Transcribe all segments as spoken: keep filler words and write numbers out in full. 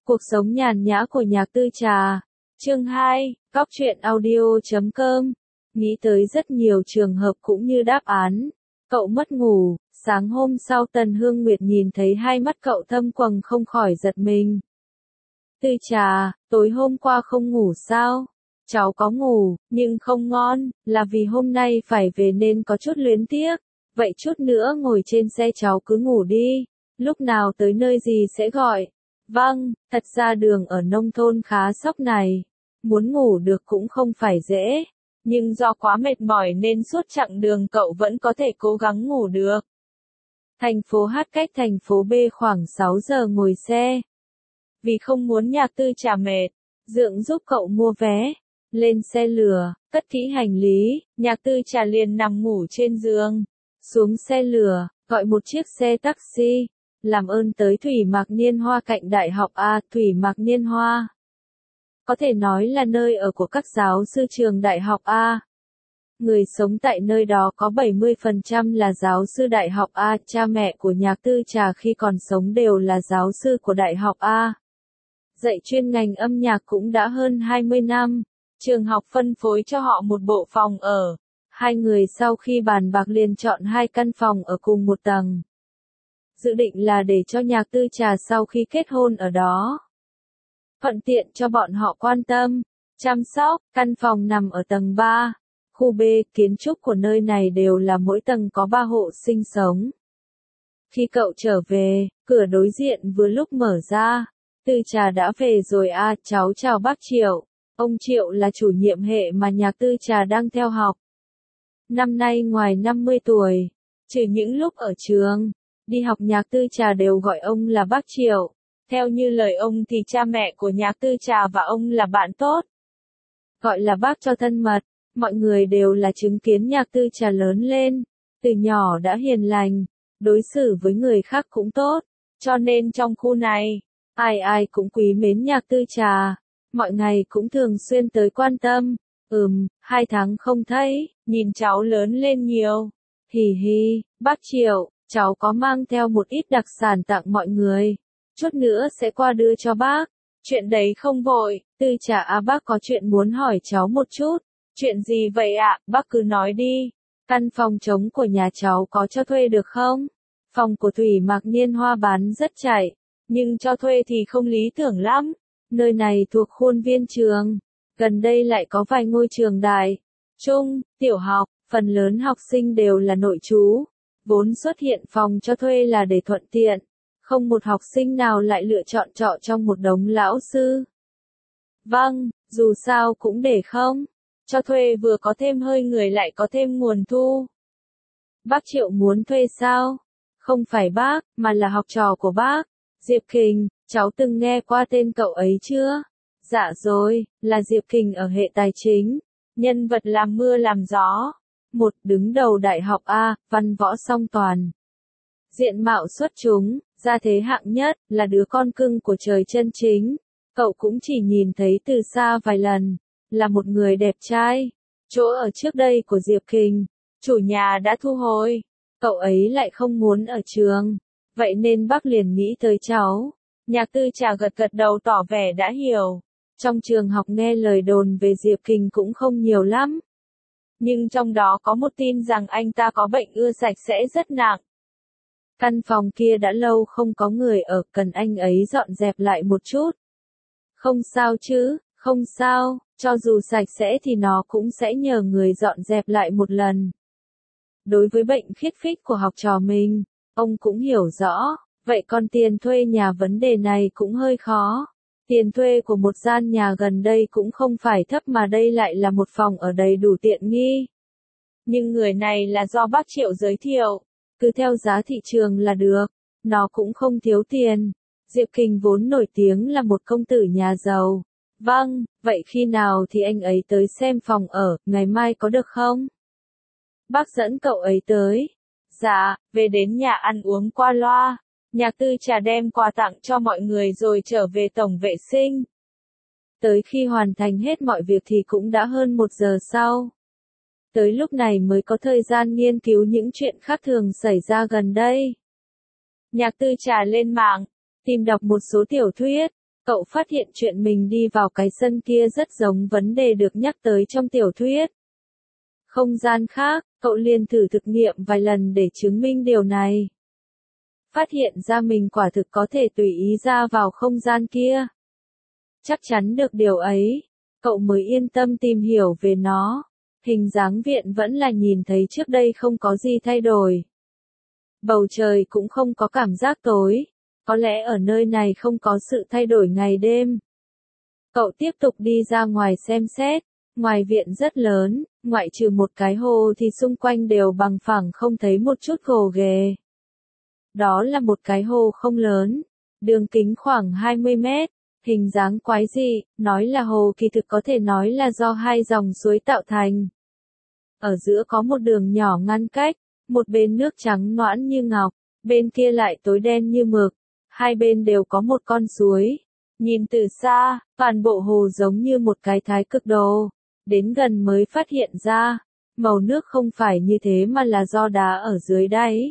Cuộc sống nhàn nhã của Nhạc Tư Trà. Chương hai, Góc truyện audio chấm com. Nghĩ tới rất nhiều trường hợp cũng như đáp án. Cậu mất ngủ, sáng hôm sau Tần Hương Nguyệt nhìn thấy hai mắt cậu thâm quầng không khỏi giật mình. Tư Trà, tối hôm qua không ngủ sao? Cháu có ngủ, nhưng không ngon, là vì hôm nay phải về nên có chút luyến tiếc. Vậy chút nữa ngồi trên xe cháu cứ ngủ đi, lúc nào tới nơi gì sẽ gọi. Vâng, thật ra đường ở nông thôn khá sóc này, muốn ngủ được cũng không phải dễ, nhưng do quá mệt mỏi nên suốt chặng đường cậu vẫn có thể cố gắng ngủ được. Thành phố H cách thành phố B khoảng sáu giờ ngồi xe. Vì không muốn Nhạc Tư Trà mệt, Dượng giúp cậu mua vé, lên xe lửa, cất kỹ hành lý, Nhạc Tư Trà liền nằm ngủ trên giường. Xuống xe lửa, gọi một chiếc xe taxi. Làm ơn tới Thủy Mạc Niên Hoa cạnh Đại học A. Thủy Mạc Niên Hoa có thể nói là nơi ở của các giáo sư trường Đại học A. Người sống tại nơi đó có bảy mươi phần trăm là giáo sư Đại học A. Cha mẹ của Nhạc Tư Trà khi còn sống đều là giáo sư của Đại học A. Dạy chuyên ngành âm nhạc cũng đã hơn hai mươi năm. Trường học phân phối cho họ một bộ phòng ở. Hai người sau khi bàn bạc liền chọn hai căn phòng ở cùng một tầng. Dự định là để cho Nhạc Tư Trà sau khi kết hôn ở đó. Thuận tiện cho bọn họ quan tâm, chăm sóc. Căn phòng nằm ở tầng ba. Khu B, kiến trúc của nơi này đều là mỗi tầng có ba hộ sinh sống. Khi cậu trở về, cửa đối diện vừa lúc mở ra. Tư Trà đã về rồi à, cháu chào bác Triệu. Ông Triệu là chủ nhiệm hệ mà Nhạc Tư Trà đang theo học. Năm nay ngoài năm mươi tuổi, trừ những lúc ở trường, đi học Nhạc Tư Trà đều gọi ông là bác Triệu. Theo như lời ông thì cha mẹ của Nhạc Tư Trà và ông là bạn tốt. Gọi là bác cho thân mật, mọi người đều là chứng kiến Nhạc Tư Trà lớn lên. Từ nhỏ đã hiền lành, đối xử với người khác cũng tốt. Cho nên trong khu này, ai ai cũng quý mến Nhạc Tư Trà. Mọi ngày cũng thường xuyên tới quan tâm. Ừm, hai tháng không thấy, nhìn cháu lớn lên nhiều. Hì hì, bác Triệu, cháu có mang theo một ít đặc sản tặng mọi người. Chút nữa sẽ qua đưa cho bác. Chuyện đấy không vội, Tư Trà à, bác có chuyện muốn hỏi cháu một chút. Chuyện gì vậy ạ, bác cứ nói đi. Căn phòng trống của nhà cháu có cho thuê được không? Phòng của Thủy Mạc Niên Hoa bán rất chạy, nhưng cho thuê thì không lý tưởng lắm. Nơi này thuộc khuôn viên trường. Gần đây lại có vài ngôi trường đại, trung, tiểu học, phần lớn học sinh đều là nội trú. Vốn xuất hiện phòng cho thuê là để thuận tiện. Không một học sinh nào lại lựa chọn trọ trong một đống lão sư. Vâng, dù sao cũng để không. Cho thuê vừa có thêm hơi người lại có thêm nguồn thu. Bác Triệu muốn thuê sao? Không phải bác, mà là học trò của bác. Diệp Kình, cháu từng nghe qua tên cậu ấy chưa? Dạ rồi, là Diệp Kình ở hệ tài chính. Nhân vật làm mưa làm gió. Một, đứng đầu đại học A, văn võ song toàn. Diện mạo xuất chúng, gia thế hạng nhất, là đứa con cưng của trời chân chính. Cậu cũng chỉ nhìn thấy từ xa vài lần. Là một người đẹp trai. Chỗ ở trước đây của Diệp Kình, chủ nhà đã thu hồi. Cậu ấy lại không muốn ở trường. Vậy nên bác liền nghĩ tới cháu. Nhạc Tư Trà gật gật đầu tỏ vẻ đã hiểu. Trong trường học nghe lời đồn về Diệp Kình cũng không nhiều lắm. Nhưng trong đó có một tin rằng anh ta có bệnh ưa sạch sẽ rất nặng. Căn phòng kia đã lâu không có người ở, cần anh ấy dọn dẹp lại một chút. Không sao chứ, không sao, cho dù sạch sẽ thì nó cũng sẽ nhờ người dọn dẹp lại một lần. Đối với bệnh khiết phích của học trò mình, ông cũng hiểu rõ, vậy còn tiền thuê nhà vấn đề này cũng hơi khó. Tiền thuê của một gian nhà gần đây cũng không phải thấp mà đây lại là một phòng ở đầy đủ tiện nghi. Nhưng người này là do bác Triệu giới thiệu, cứ theo giá thị trường là được, nó cũng không thiếu tiền. Diệp Kình vốn nổi tiếng là một công tử nhà giàu. Vâng, vậy khi nào thì anh ấy tới xem phòng ở, ngày mai có được không? Bác dẫn cậu ấy tới. Dạ, về đến nhà ăn uống qua loa. Nhạc Tư Trà đem quà tặng cho mọi người rồi trở về tổng vệ sinh. Tới khi hoàn thành hết mọi việc thì cũng đã hơn một giờ sau. Tới lúc này mới có thời gian nghiên cứu những chuyện khác thường xảy ra gần đây. Nhạc Tư Trà lên mạng, tìm đọc một số tiểu thuyết, Cậu phát hiện chuyện mình đi vào cái sân kia rất giống vấn đề được nhắc tới trong tiểu thuyết. Không gian khác, cậu liền thử thực nghiệm vài lần để chứng minh điều này. Phát hiện ra mình quả thực có thể tùy ý ra vào không gian kia. Chắc chắn được điều ấy, cậu mới yên tâm tìm hiểu về nó. Hình dáng viện vẫn là nhìn thấy trước đây không có gì thay đổi. Bầu trời cũng không có cảm giác tối, có lẽ ở nơi này không có sự thay đổi ngày đêm. Cậu tiếp tục đi ra ngoài xem xét, ngoài viện rất lớn, ngoại trừ một cái hồ thì xung quanh đều bằng phẳng không thấy một chút gồ ghề. Đó là một cái hồ không lớn, đường kính khoảng hai mươi mét, hình dáng quái dị, nói là hồ kỳ thực có thể nói là do hai dòng suối tạo thành. Ở giữa có một đường nhỏ ngăn cách, một bên nước trắng nõn như ngọc, bên kia lại tối đen như mực, hai bên đều có một con suối. Nhìn từ xa, toàn bộ hồ giống như một cái thái cực đồ, đến gần mới phát hiện ra, màu nước không phải như thế mà là do đá ở dưới đáy.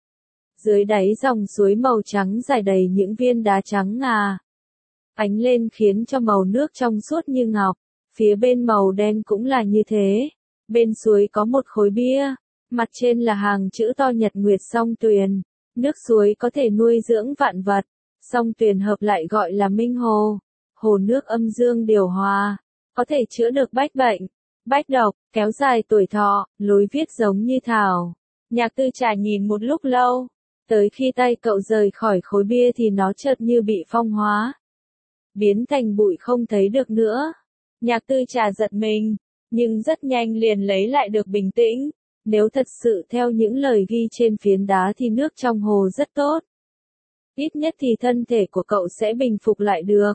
Dưới đáy dòng suối màu trắng dài đầy những viên đá trắng ngà. Ánh lên khiến cho màu nước trong suốt như ngọc, phía bên màu đen cũng là như thế. Bên suối có một khối bia, mặt trên là hàng chữ to Nhật Nguyệt Song Tuyền. Nước suối có thể nuôi dưỡng vạn vật, song tuyền hợp lại gọi là minh hồ. Hồ nước âm dương điều hòa, có thể chữa được bách bệnh, bách độc, kéo dài tuổi thọ, lối viết giống như thảo. Nhạc Tư Trà nhìn một lúc lâu, tới khi tay cậu rời khỏi khối bia thì nó chợt như bị phong hóa, biến thành bụi không thấy được nữa. Nhạc Tư Trà giật mình, nhưng rất nhanh liền lấy lại được bình tĩnh. Nếu thật sự theo những lời ghi trên phiến đá thì nước trong hồ rất tốt. Ít nhất thì thân thể của cậu sẽ bình phục lại được.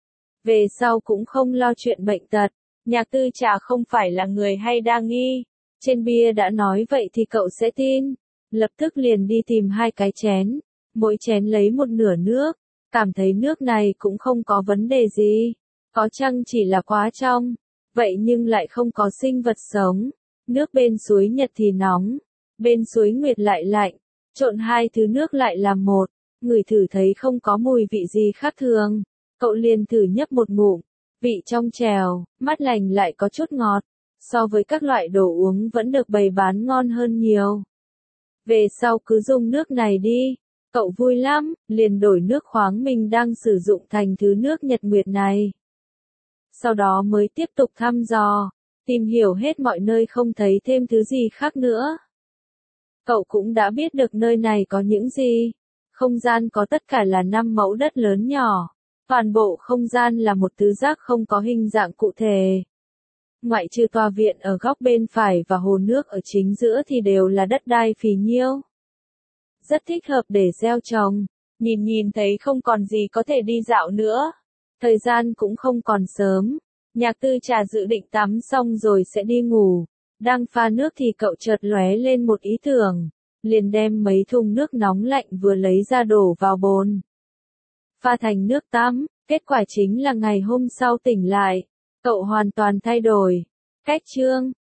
Về sau cũng không lo chuyện bệnh tật. Nhạc Tư Trà không phải là người hay đa nghi. Trên bia đã nói vậy thì cậu sẽ tin. Lập tức liền đi tìm hai cái chén. Mỗi chén lấy một nửa nước. Cảm thấy nước này cũng không có vấn đề gì. Có chăng chỉ là quá trong. Vậy nhưng lại không có sinh vật sống. Nước bên suối Nhật thì nóng, bên suối Nguyệt lại lạnh, trộn hai thứ nước lại làm một, ngửi thử thấy không có mùi vị gì khác thường. Cậu liền thử nhấp một ngụm, vị trong trèo, mát lành lại có chút ngọt, so với các loại đồ uống vẫn được bày bán ngon hơn nhiều. Về sau cứ dùng nước này đi, cậu vui lắm, liền đổi nước khoáng mình đang sử dụng thành thứ nước Nhật Nguyệt này. Sau đó mới tiếp tục thăm dò. Tìm hiểu hết mọi nơi không thấy thêm thứ gì khác nữa. Cậu cũng đã biết được nơi này có những gì. Không gian có tất cả là năm mẫu đất lớn nhỏ. Toàn bộ không gian là một tứ giác không có hình dạng cụ thể. Ngoại trừ tòa viện ở góc bên phải và hồ nước ở chính giữa thì đều là đất đai phì nhiêu. Rất thích hợp để gieo trồng. Nhìn nhìn thấy không còn gì có thể đi dạo nữa. Thời gian cũng không còn sớm. Nhạc Tư Trà dự định tắm xong rồi sẽ đi ngủ. Đang pha nước thì cậu chợt lóe lên một ý tưởng. Liền đem mấy thùng nước nóng lạnh vừa lấy ra đổ vào bồn. Pha thành nước tắm, kết quả chính là ngày hôm sau tỉnh lại. Cậu hoàn toàn thay đổi. Cách chương